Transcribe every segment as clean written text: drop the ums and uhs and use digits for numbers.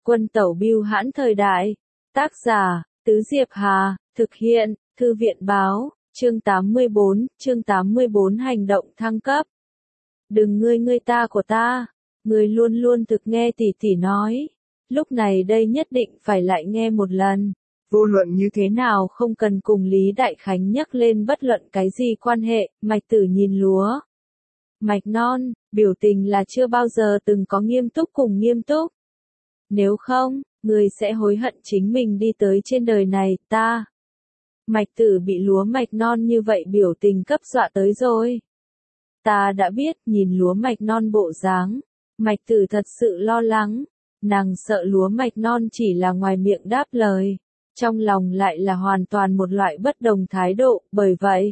Quân tẩu bưu hãn thời đại. Tác giả, Tứ Diệp Hà, thực hiện, Thư viện báo, chương 84 hành động thăng cấp. Đừng ngươi ta của ta, người luôn luôn thực nghe tỷ tỷ nói. Lúc này đây nhất định phải lại nghe một lần. Vô luận như thế nào không cần cùng Lý Đại Khánh nhắc lên bất luận cái gì quan hệ, Mạch Tử nhìn lúa mạch non, biểu tình là chưa bao giờ từng có nghiêm túc cùng nghiêm túc. Nếu không, người sẽ hối hận chính mình đi tới trên đời này, ta. Mạch Tử bị lúa mạch non như vậy biểu tình cấp dọa tới rồi. Ta đã biết, nhìn lúa mạch non bộ dáng, Mạch Tử thật sự lo lắng, nàng sợ lúa mạch non chỉ là ngoài miệng đáp lời, trong lòng lại là hoàn toàn một loại bất đồng thái độ, bởi vậy,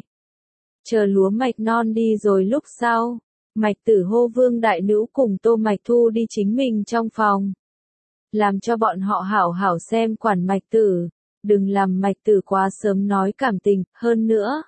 chờ lúa mạch non đi rồi lúc sau, Mạch Tử hô Vương Đại Nữ cùng Tô Mạch Thu đi chính mình trong phòng. Làm cho bọn họ hảo hảo xem quản Mạch Tử, đừng làm Mạch Tử quá sớm nói cảm tình, hơn nữa.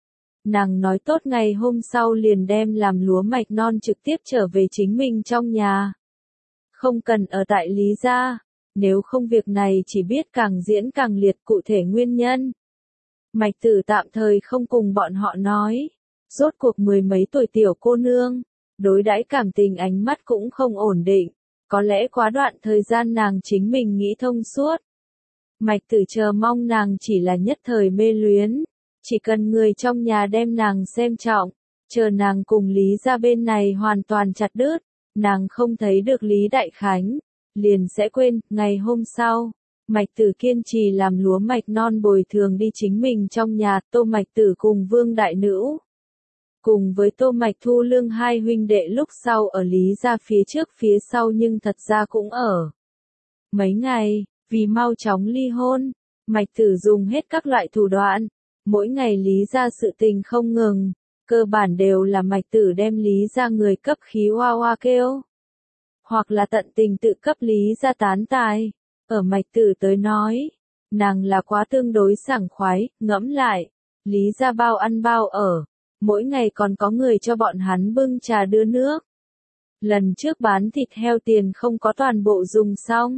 Nàng nói tốt ngày hôm sau liền đem làm lúa mạch non trực tiếp trở về chính mình trong nhà. Không cần ở tại Lý gia, nếu không việc này chỉ biết càng diễn càng liệt cụ thể nguyên nhân. Mạch Tử tạm thời không cùng bọn họ nói, rốt cuộc mười mấy tuổi tiểu cô nương, đối đãi cảm tình ánh mắt cũng không ổn định, có lẽ quá đoạn thời gian nàng chính mình nghĩ thông suốt. Mạch Tử chờ mong nàng chỉ là nhất thời mê luyến, chỉ cần người trong nhà đem nàng xem trọng, chờ nàng cùng Lý gia bên này hoàn toàn chặt đứt, nàng không thấy được Lý Đại Khánh, liền sẽ quên. Ngày hôm sau, Mạch Tử kiên trì làm lúa mạch non bồi thường đi chính mình trong nhà. Tô Mạch Tử cùng Vương Đại Nữ, cùng với Tô Mạch Thu Lương hai huynh đệ lúc sau ở Lý gia phía trước phía sau nhưng thật ra cũng ở. Mấy ngày, vì mau chóng ly hôn, Mạch Tử dùng hết các loại thủ đoạn, mỗi ngày Lý gia sự tình không ngừng, cơ bản đều là Mạch Tử đem Lý gia người cấp khí hoa hoa kêu, hoặc là tận tình tự cấp Lý gia tán tài. Ở Mạch Tử tới nói, nàng là quá tương đối sảng khoái, ngẫm lại, Lý gia bao ăn bao ở, mỗi ngày còn có người cho bọn hắn bưng trà đưa nước. Lần trước bán thịt heo tiền không có toàn bộ dùng xong.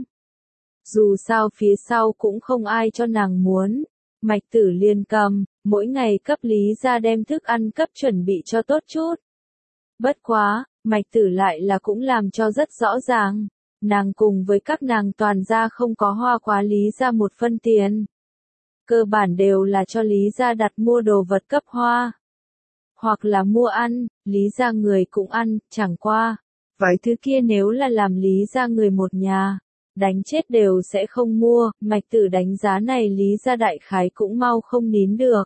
Dù sao phía sau cũng không ai cho nàng muốn, Mạch Tử liền cầm, mỗi ngày cấp Lý gia đem thức ăn cấp chuẩn bị cho tốt chút. Bất quá, Mạch Tử lại là cũng làm cho rất rõ ràng, nàng cùng với các nàng toàn gia không có hoa quá Lý gia một phân tiền. Cơ bản đều là cho Lý gia đặt mua đồ vật cấp hoa. Hoặc là mua ăn, Lý gia người cũng ăn, chẳng qua. Vài thứ kia nếu là làm Lý gia người một nhà, đánh chết đều sẽ không mua. Mạch Tử đánh giá này Lý gia đại khái cũng mau không nín được.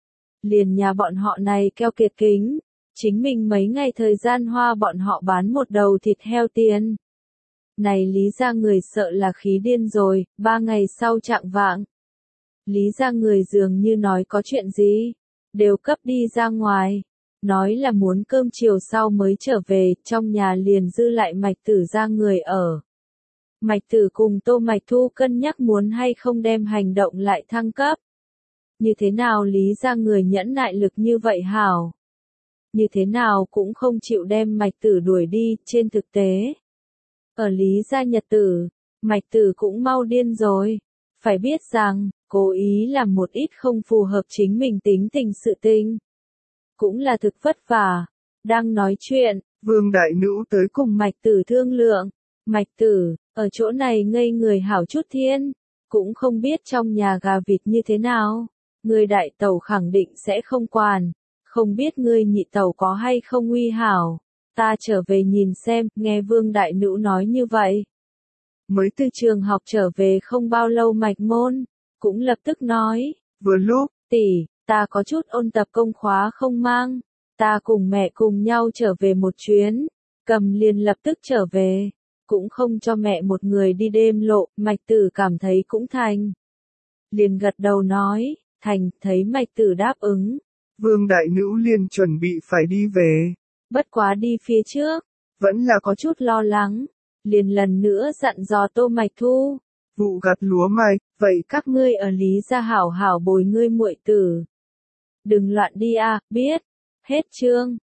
Liền nhà bọn họ này keo kiệt kính, chính mình mấy ngày thời gian hoa bọn họ bán một đầu thịt heo tiền. Này Lý gia người sợ là khí điên rồi. 3 ngày sau chạng vạng, Lý gia người dường như nói có chuyện gì, đều cấp đi ra ngoài, nói là muốn cơm chiều sau mới trở về, trong nhà liền dư lại Mạch Tử gia người ở. Mạch Tử cùng Tô Mạch Thu cân nhắc muốn hay không đem hành động lại thăng cấp. Như thế nào Lý gia người nhẫn nại lực như vậy hảo? Như thế nào cũng không chịu đem Mạch Tử đuổi đi. Trên thực tế, ở Lý gia nhật tử, Mạch Tử cũng mau điên rồi. Phải biết rằng, cố ý làm một ít không phù hợp chính mình tính tình sự tình, cũng là thực vất vả. Đang nói chuyện, Vương Đại Nữ tới cùng Mạch Tử thương lượng. Mạch Tử, ở chỗ này ngây người hảo chút thiên, cũng không biết trong nhà gà vịt như thế nào. Người đại tẩu khẳng định sẽ không quản, không biết ngươi nhị tẩu có hay không uy hảo. Ta trở về nhìn xem. Nghe Vương Đại Nữ nói như vậy, mới từ trường học trở về không bao lâu Mạch Môn cũng lập tức nói, vừa lúc, tỷ, ta có chút ôn tập công khóa không mang, ta cùng mẹ cùng nhau trở về một chuyến. Cầm liền lập tức trở về, cũng không cho mẹ một người đi đêm lộ. Mạch Tử cảm thấy cũng thành, liền gật đầu nói, thành. Thấy Mạch Tử đáp ứng, Vương Đại Nữ liền chuẩn bị phải đi về. Bất quá đi phía trước, vẫn là có chút lo lắng, liền lần nữa dặn dò Tô Mạch Thu, vụ gặt lúa mạch, vậy các ngươi ở Lý gia hảo hảo bồi ngươi muội tử. Đừng loạn đi a, biết. Hết chương.